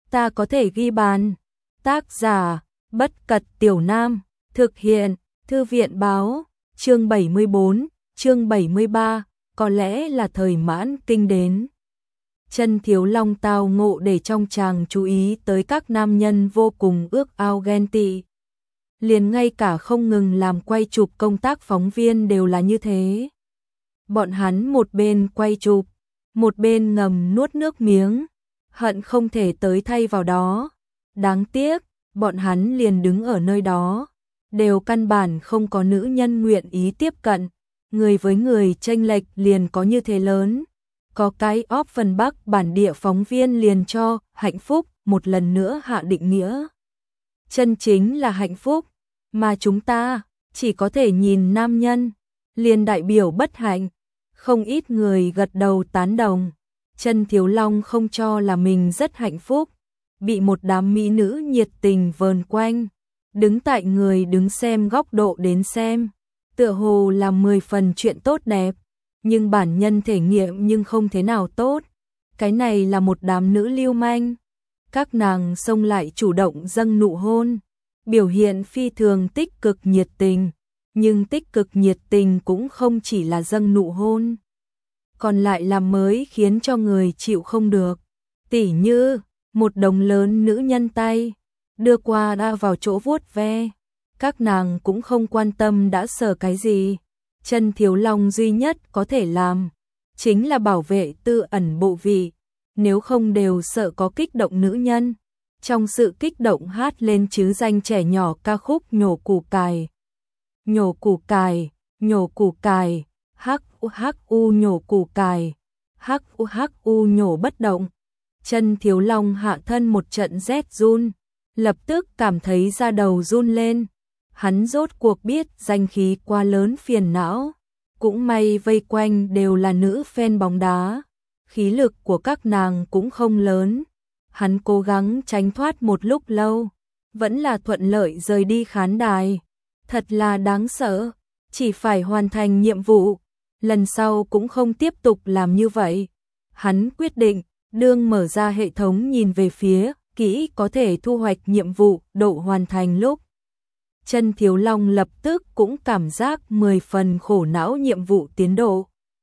ta có thể ghi bàn. Tác giả, Bất Cật Tiểu Nam, thực hiện, Thư viện báo, chương 74, chương 73, có lẽ là thời mãn kinh đến. Chân Thiếu Long tao ngộ để trong chàng chú ý tới các nam nhân vô cùng ước ao ghen tị. Liền ngay cả không ngừng làm quay chụp công tác phóng viên đều là như thế. Bọn hắn một bên quay chụp, một bên ngầm nuốt nước miếng, hận không thể tới thay vào đó. Đáng tiếc, bọn hắn liền đứng ở nơi đó, đều căn bản không có nữ nhân nguyện ý tiếp cận, người với người chênh lệch liền có như thế lớn. Có cái phần Bắc bản địa phóng viên liền cho hạnh phúc một lần nữa hạ định nghĩa. Chân chính là hạnh phúc, mà chúng ta chỉ có thể nhìn nam nhân, liền đại biểu bất hạnh. Không ít người gật đầu tán đồng. Chân Thiếu Long không cho là mình rất hạnh phúc, bị một đám mỹ nữ nhiệt tình vờn quanh, đứng tại người đứng xem góc độ đến xem, tựa hồ là 10 phần chuyện tốt đẹp, nhưng bản nhân thể nghiệm nhưng không thế nào tốt. Cái này là một đám nữ lưu manh, các nàng xông lại chủ động dâng nụ hôn, biểu hiện phi thường tích cực nhiệt tình, nhưng tích cực nhiệt tình cũng không chỉ là dâng nụ hôn, còn lại làm mới khiến cho người chịu không được. Tỉ như một đống lớn nữ nhân tay đưa qua đã vào chỗ vuốt ve, các nàng cũng không quan tâm đã sờ cái gì. Chân Thiếu Long duy nhất có thể làm chính là bảo vệ tư ẩn bộ vị, nếu không đều sợ có kích động nữ nhân. Trong sự kích động hát lên chứ danh trẻ nhỏ ca khúc nhổ củ cải. Nhổ củ cải, nhổ củ cải, HU nhổ củ cải, HU nhổ bất động. Chân Thiếu Long hạ thân một trận rét run, lập tức cảm thấy da đầu run lên. Hắn rốt cuộc biết danh khí quá lớn phiền não, cũng may vây quanh đều là nữ fan bóng đá, khí lực của các nàng cũng không lớn. Hắn cố gắng tránh thoát một lúc lâu, vẫn là thuận lợi rời đi khán đài. Thật là đáng sợ, chỉ phải hoàn thành nhiệm vụ, lần sau cũng không tiếp tục làm như vậy. Hắn quyết định, đương mở ra hệ thống nhìn về phía kỹ có thể thu hoạch nhiệm vụ độ hoàn thành lúc. Chân Thiếu Long lập tức cũng cảm giác 10 phần khổ não. Nhiệm vụ tiến độ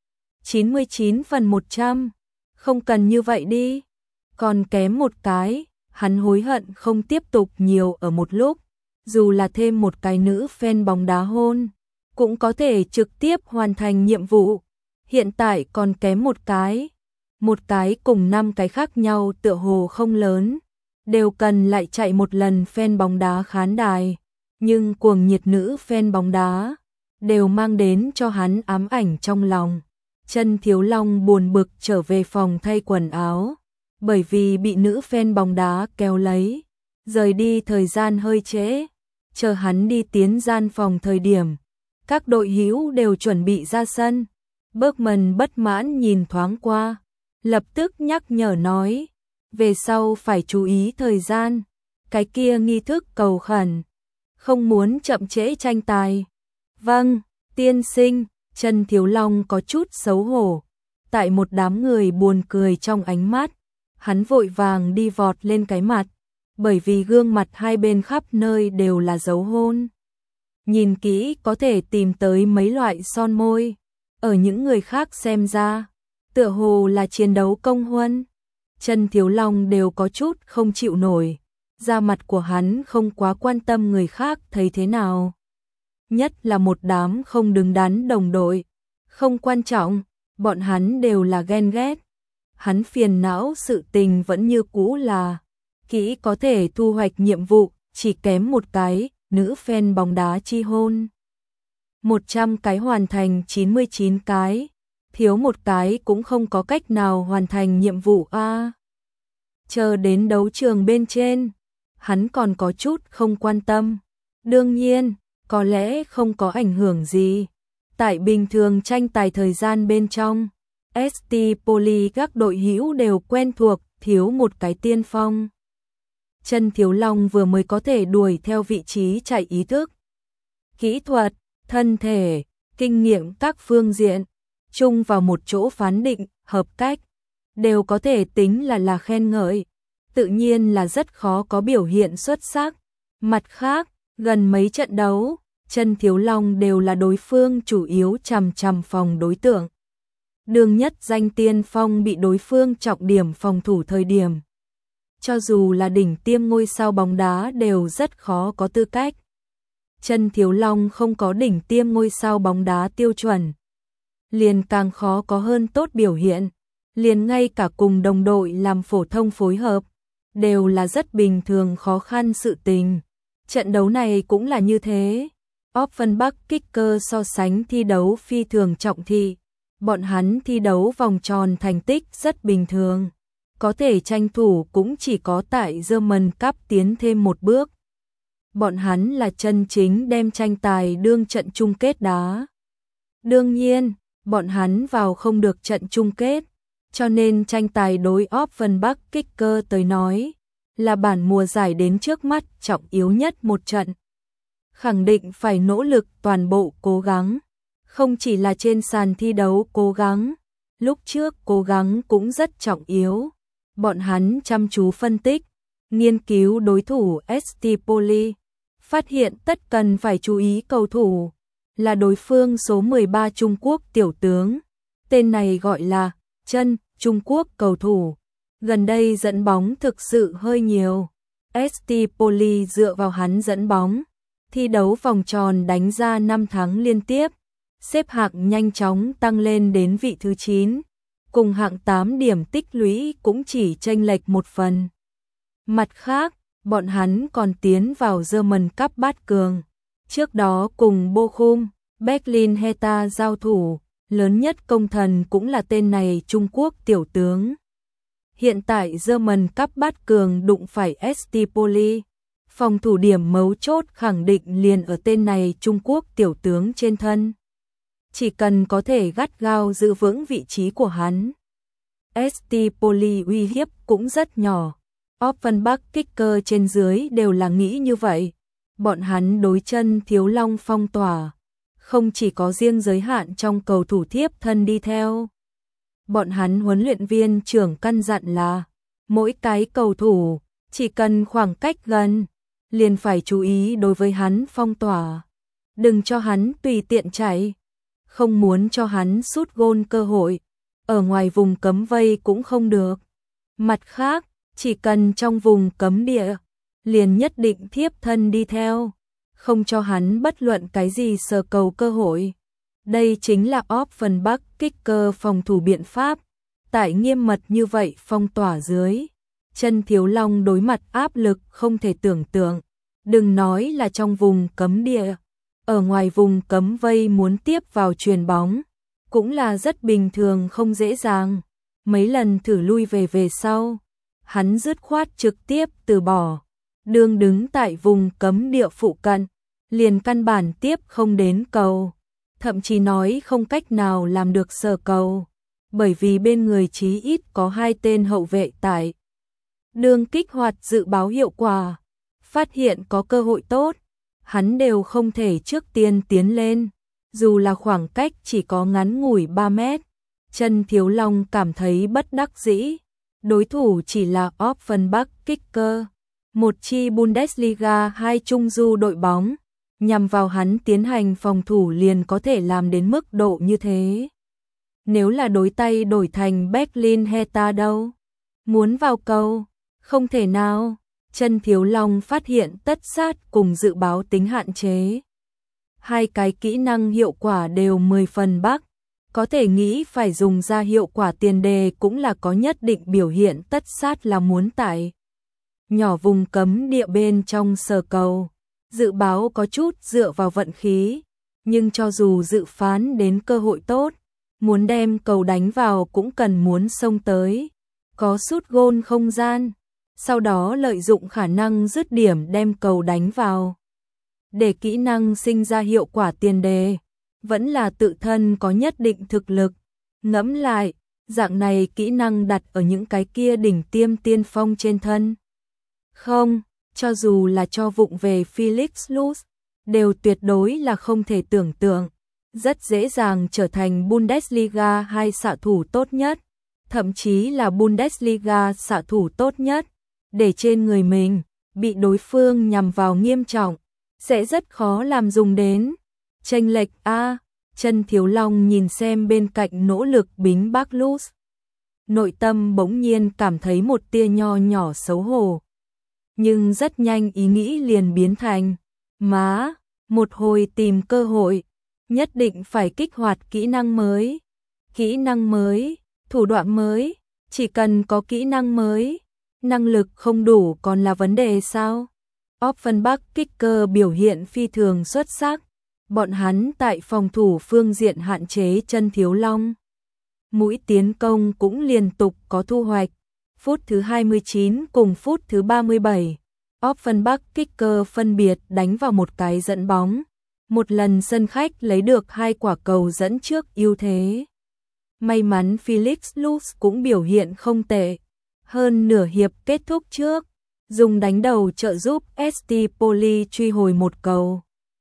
99/100, không cần như vậy đi, còn kém một cái. Hắn hối hận không tiếp tục nhiều ở một lúc, dù là thêm một cái nữ fan bóng đá hôn, cũng có thể trực tiếp hoàn thành nhiệm vụ. Hiện tại còn kém một cái cùng 5 cái khác nhau tựa hồ không lớn, đều cần lại chạy một lần fan bóng đá khán đài. Nhưng cuồng nhiệt nữ fan bóng đá đều mang đến cho hắn ám ảnh trong lòng. Chân Thiếu Long buồn bực trở về phòng thay quần áo, bởi vì bị nữ fan bóng đá kéo lấy, rời đi thời gian hơi trễ. Chờ hắn đi tiến gian phòng thời điểm, các đội hữu đều chuẩn bị ra sân. Bergman bất mãn nhìn thoáng qua, lập tức nhắc nhở nói, về sau phải chú ý thời gian, cái kia nghi thức cầu khẩn, không muốn chậm trễ tranh tài. Vâng, tiên sinh. Chân Thiếu Long có chút xấu hổ, tại một đám người buồn cười trong ánh mắt, hắn vội vàng đi vọt lên cái mặt, bởi vì gương mặt hai bên khắp nơi đều là dấu hôn. Nhìn kỹ có thể tìm tới mấy loại son môi, ở những người khác xem ra, tựa hồ là chiến đấu công huân. Chân Thiếu Long đều có chút không chịu nổi, da mặt của hắn không quá quan tâm người khác thấy thế nào. Nhất là một đám không đứng đắn đồng đội, không quan trọng, bọn hắn đều là ghen ghét. Hắn phiền não sự tình vẫn như cũ là kỹ có thể thu hoạch nhiệm vụ, chỉ kém một cái, nữ fan bóng đá chi hôn. 100 cái hoàn thành 99 cái, thiếu một cái cũng không có cách nào hoàn thành nhiệm vụ a. Chờ đến đấu trường bên trên, hắn còn có chút không quan tâm. Đương nhiên, có lẽ không có ảnh hưởng gì. Tại bình thường tranh tài thời gian bên trong, ST Poly các đội hữu đều quen thuộc, thiếu một cái tiên phong. Chân Thiếu Long vừa mới có thể đuổi theo vị trí chạy ý thức, kỹ thuật, thân thể, kinh nghiệm các phương diện, chung vào một chỗ phán định, hợp cách, đều có thể tính là khen ngợi. tự nhiên là rất khó có biểu hiện xuất sắc. Mặt khác, gần mấy trận đấu, Chân Thiếu Long đều là đối phương chủ yếu chằm chằm phòng đối tượng. Đường nhất danh tiên phong bị đối phương trọng điểm phòng thủ thời điểm. Cho dù là đỉnh tiêm ngôi sao bóng đá đều rất khó có tư cách. Chân Thiếu Long không có đỉnh tiêm ngôi sao bóng đá tiêu chuẩn. Liền càng khó có hơn tốt biểu hiện. Liền ngay cả cùng đồng đội làm phổ thông phối hợp, đều là rất bình thường khó khăn sự tình. Trận đấu này cũng là như thế. Offenbach Kicker so sánh thi đấu phi thường trọng thị. Bọn hắn thi đấu vòng tròn thành tích rất bình thường. Có thể tranh thủ cũng chỉ có tại German Cup tiến thêm một bước. Bọn hắn là chân chính đem tranh tài đương trận chung kết đá. Đương nhiên, bọn hắn vào không được trận chung kết, cho nên tranh tài đối Offenbach Kicker tới nói, là bản mùa giải đến trước mắt trọng yếu nhất một trận. Khẳng định phải nỗ lực toàn bộ cố gắng, không chỉ là trên sàn thi đấu cố gắng, lúc trước cố gắng cũng rất trọng yếu. Bọn hắn chăm chú phân tích, nghiên cứu đối thủ ST Poli, phát hiện tất cần phải chú ý cầu thủ, là đối phương số 13 Trung Quốc tiểu tướng, tên này gọi là Chân, Trung Quốc cầu thủ. Gần đây dẫn bóng thực sự hơi nhiều. ST Poli dựa vào hắn dẫn bóng, thi đấu vòng tròn đánh ra 5 thắng liên tiếp, xếp hạng nhanh chóng tăng lên đến vị thứ 9, cùng hạng 8 điểm tích lũy cũng chỉ chênh lệch một phần. Mặt khác, bọn hắn còn tiến vào German Cup bát cường. Trước đó cùng Bochum, Berlin Hertha giao thủ, lớn nhất công thần cũng là tên này Trung Quốc tiểu tướng. Hiện tại German Cup bát cường đụng phải ST Poli, phòng thủ điểm mấu chốt khẳng định liền ở tên này Trung Quốc tiểu tướng trên thân. Chỉ cần có thể gắt gao giữ vững vị trí của hắn, ST Poli uy hiếp cũng rất nhỏ. Offenbach Kicker trên dưới đều là nghĩ như vậy. Bọn hắn đối Chân Thiếu Long phong tỏa, không chỉ có riêng giới hạn trong cầu thủ thiếp thân đi theo. Bọn hắn huấn luyện viên trưởng căn dặn là, mỗi cái cầu thủ, chỉ cần khoảng cách gần, liền phải chú ý đối với hắn phong tỏa. Đừng cho hắn tùy tiện chạy, không muốn cho hắn sút gôn cơ hội, ở ngoài vùng cấm vây cũng không được. Mặt khác, chỉ cần trong vùng cấm địa, liền nhất định thiếp thân đi theo, không cho hắn bất luận cái gì sờ cầu cơ hội. Đây chính là Offenbach Kicker phòng thủ biện pháp. Tại nghiêm mật như vậy phong tỏa dưới, Chân Thiếu Long đối mặt áp lực không thể tưởng tượng. Đừng nói là trong vùng cấm địa, ở ngoài vùng cấm vây muốn tiếp vào chuyền bóng, cũng là rất bình thường không dễ dàng. Mấy lần thử lui về sau, hắn dứt khoát trực tiếp từ bỏ. Đương đứng tại vùng cấm địa phụ cận, liền căn bản tiếp không đến cầu, thậm chí nói không cách nào làm được sờ cầu, bởi vì bên người chí ít có 2 tên hậu vệ tại. Đương kích hoạt dự báo hiệu quả, phát hiện có cơ hội tốt, hắn đều không thể trước tiên tiến lên, dù là khoảng cách chỉ có ngắn ngủi 3 mét. Chân Thiếu Long cảm thấy bất đắc dĩ, đối thủ chỉ là Offenbach Kicker, một chi Bundesliga 2 trung du đội bóng, nhằm vào hắn tiến hành phòng thủ liền có thể làm đến mức độ như thế. Nếu là đối tay đổi thành Berlin Hertha đâu? Muốn vào cầu? Không thể nào. Chân Thiếu Long phát hiện tất sát cùng dự báo tính hạn chế. Hai cái kỹ năng hiệu quả đều 10 phần bắc. Có thể nghĩ phải dùng ra hiệu quả tiền đề cũng là có nhất định biểu hiện tất sát là muốn tại nhỏ vùng cấm địa bên trong sờ cầu. Dự báo có chút dựa vào vận khí, nhưng cho dù dự phán đến cơ hội tốt, muốn đem cầu đánh vào cũng cần muốn xông tới, có sút gôn không gian, sau đó lợi dụng khả năng dứt điểm đem cầu đánh vào. Để kỹ năng sinh ra hiệu quả tiền đề, vẫn là tự thân có nhất định thực lực. Ngẫm lại, dạng này kỹ năng đặt ở những cái kia đỉnh tiêm tiên phong trên thân. Không, cho dù là cho vụng về Felix Luz, đều tuyệt đối là không thể tưởng tượng. Rất dễ dàng trở thành Bundesliga 2 xạ thủ tốt nhất, thậm chí là Bundesliga xạ thủ tốt nhất. để trên người mình bị đối phương nhằm vào nghiêm trọng, sẽ rất khó làm dùng đến. Chênh lệch a. Chân Thiếu Long nhìn xem bên cạnh nỗ lực bính bác Luz. Nội tâm bỗng nhiên cảm thấy một tia nho nhỏ xấu hổ. Nhưng rất nhanh ý nghĩ liền biến thành, má, một hồi tìm cơ hội, nhất định phải kích hoạt kỹ năng mới. Kỹ năng mới, thủ đoạn mới, chỉ cần có kỹ năng mới, năng lực không đủ còn là vấn đề sao? Offenbach Kicker biểu hiện phi thường xuất sắc, bọn hắn tại phòng thủ phương diện hạn chế Chân Thiếu Long. Mũi tiến công cũng liên tục có thu hoạch. Phút thứ 29 cùng phút thứ 37, Offenbach Kicker phân biệt đánh vào một cái dẫn bóng. Một lần sân khách lấy được 2 quả cầu dẫn trước ưu thế. May mắn Felix Luz cũng biểu hiện không tệ. Hơn nửa hiệp kết thúc trước, dùng đánh đầu trợ giúp ST Poli truy hồi một cầu.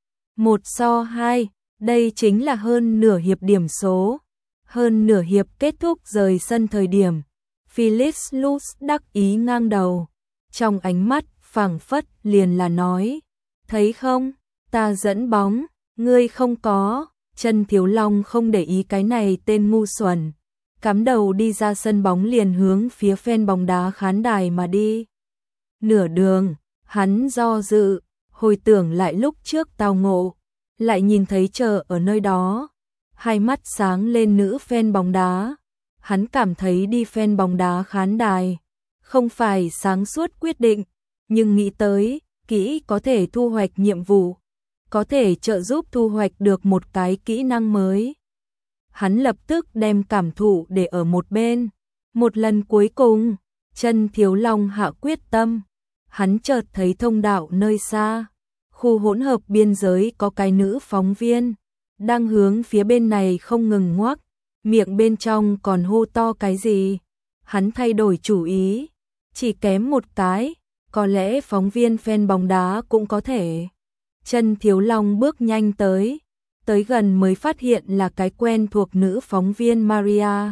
1-2, đây chính là hơn nửa hiệp điểm số. Hơn nửa hiệp kết thúc rời sân thời điểm, Felix Luz đắc ý ngang đầu. Trong ánh mắt phảng phất liền là nói, thấy không, ta dẫn bóng, ngươi không có. Chân Thiếu Long không để ý cái này tên ngu xuẩn, cắm đầu đi ra sân bóng liền hướng phía fan bóng đá khán đài mà đi. Nửa đường, hắn do dự, hồi tưởng lại lúc trước tao ngộ, lại nhìn thấy chờ ở nơi đó, hai mắt sáng lên nữ fan bóng đá. Hắn cảm thấy đi fan bóng đá khán đài không phải sáng suốt quyết định, nhưng nghĩ tới, kỹ có thể thu hoạch nhiệm vụ, có thể trợ giúp thu hoạch được một cái kỹ năng mới. Hắn lập tức đem cảm thụ để ở một bên. Một lần cuối cùng, Chân Thiếu Long hạ quyết tâm. Hắn chợt thấy thông đạo nơi xa, khu hỗn hợp biên giới có cái nữ phóng viên, đang hướng phía bên này không ngừng ngoác, miệng bên trong còn hô to cái gì. Hắn thay đổi chủ ý, chỉ kém một cái, có lẽ phóng viên fan bóng đá cũng có thể. Chân Thiếu Long bước nhanh tới gần mới phát hiện là cái quen thuộc nữ phóng viên Maria.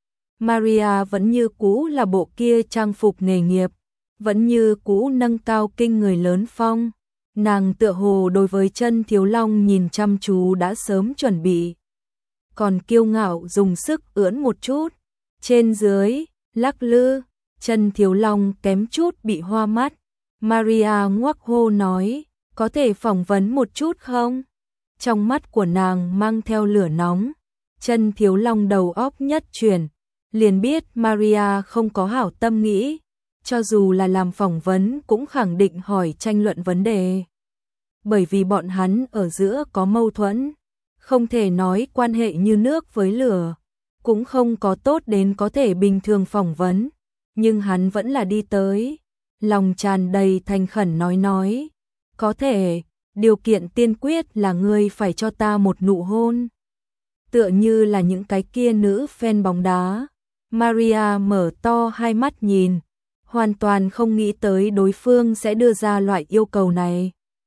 Maria vẫn như cũ là bộ kia trang phục nghề nghiệp, vẫn như cũ nâng cao kinh người lớn phong. Nàng tựa hồ đối với Chân Thiếu Long nhìn chăm chú đã sớm chuẩn bị. Còn kiêu ngạo dùng sức ưỡn một chút, trên dưới, lắc lư, Chân Thiếu Long kém chút bị hoa mắt. Maria ngoác hô nói, có thể phỏng vấn một chút không? Trong mắt của nàng mang theo lửa nóng. Chân Thiếu Long đầu óc nhất chuyển, liền biết Maria không có hảo tâm nghĩ, cho dù là làm phỏng vấn cũng khẳng định hỏi tranh luận vấn đề. Bởi vì bọn hắn ở giữa có mâu thuẫn, không thể nói quan hệ như nước với lửa, cũng không có tốt đến có thể bình thường phỏng vấn, nhưng hắn vẫn là đi tới, lòng tràn đầy thành khẩn nói, có thể, điều kiện tiên quyết là ngươi phải cho ta một nụ hôn. Tựa như là những cái kia nữ fan bóng đá, Maria mở to hai mắt nhìn, hoàn toàn không nghĩ tới đối phương sẽ đưa ra loại yêu cầu này.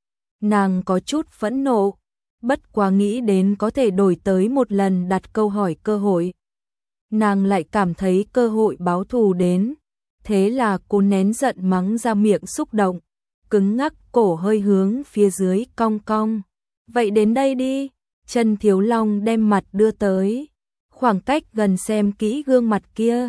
Nàng có chút phẫn nộ, bất quá nghĩ đến có thể đổi tới một lần đặt câu hỏi cơ hội. Nàng lại cảm thấy cơ hội báo thù đến, thế là cô nén giận mắng ra miệng xúc động, cứng ngắc cổ hơi hướng phía dưới cong cong. Vậy đến đây đi, Chân Thiếu Long đem mặt đưa tới, khoảng cách gần xem kỹ gương mặt kia.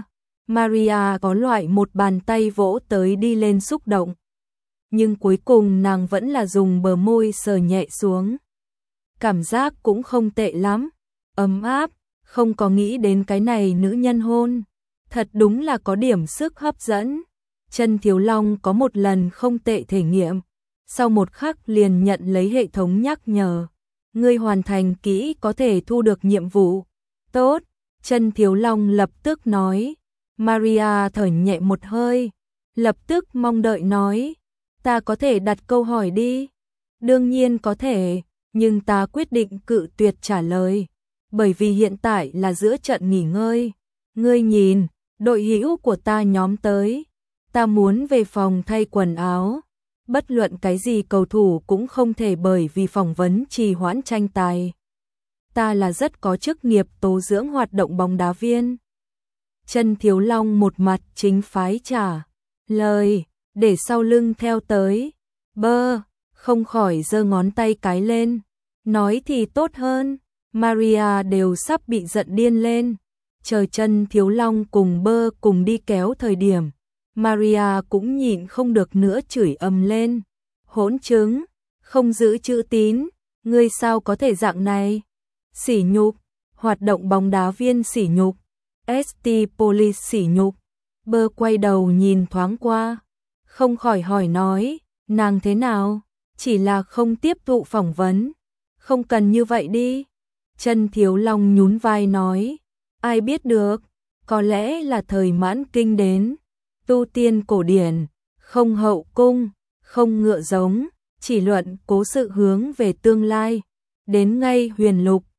Maria có loại một bàn tay vỗ tới đi lên xúc động. Nhưng cuối cùng nàng vẫn là dùng bờ môi sờ nhẹ xuống. Cảm giác cũng không tệ lắm, ấm áp, không có nghĩ đến cái này nữ nhân hôn. Thật đúng là có điểm sức hấp dẫn. Chân Thiếu Long có một lần không tệ thể nghiệm, sau một khắc liền nhận lấy hệ thống nhắc nhở. Ngươi hoàn thành kỹ có thể thu được nhiệm vụ. Tốt, Chân Thiếu Long lập tức nói. Maria thở nhẹ một hơi, lập tức mong đợi nói. Ta có thể đặt câu hỏi đi. Đương nhiên có thể, nhưng ta quyết định cự tuyệt trả lời. Bởi vì hiện tại là giữa trận nghỉ ngơi. Ngươi nhìn, đội hữu của ta nhóm tới. Ta muốn về phòng thay quần áo. Bất luận cái gì cầu thủ cũng không thể bởi vì phỏng vấn trì hoãn tranh tài. Ta là rất có chức nghiệp tố dưỡng hoạt động bóng đá viên. Chân Thiếu Long một mặt chính phái trả lời, để sau lưng theo tới. Bơ, không khỏi giơ ngón tay cái lên. Nói thì tốt hơn, Maria đều sắp bị giận điên lên. Chờ chân Thiếu Long cùng Bơ cùng đi kéo thời điểm, Maria cũng nhịn không được nữa chửi ầm lên. Hỗn trứng, không giữ chữ tín, ngươi sao có thể dạng này? Sỉ nhục, hoạt động bóng đá viên sỉ nhục, ST Police sỉ nhục. Bơ quay đầu nhìn thoáng qua, không khỏi hỏi nói, nàng thế nào? Chỉ là không tiếp thụ phỏng vấn, không cần như vậy đi. Chân Thiếu Long nhún vai nói, ai biết được, có lẽ là thời Mãn Kinh đến, tu tiên cổ điển, không hậu cung, không ngựa giống, chỉ luận cố sự hướng về tương lai. Đến ngay Huyền Lục,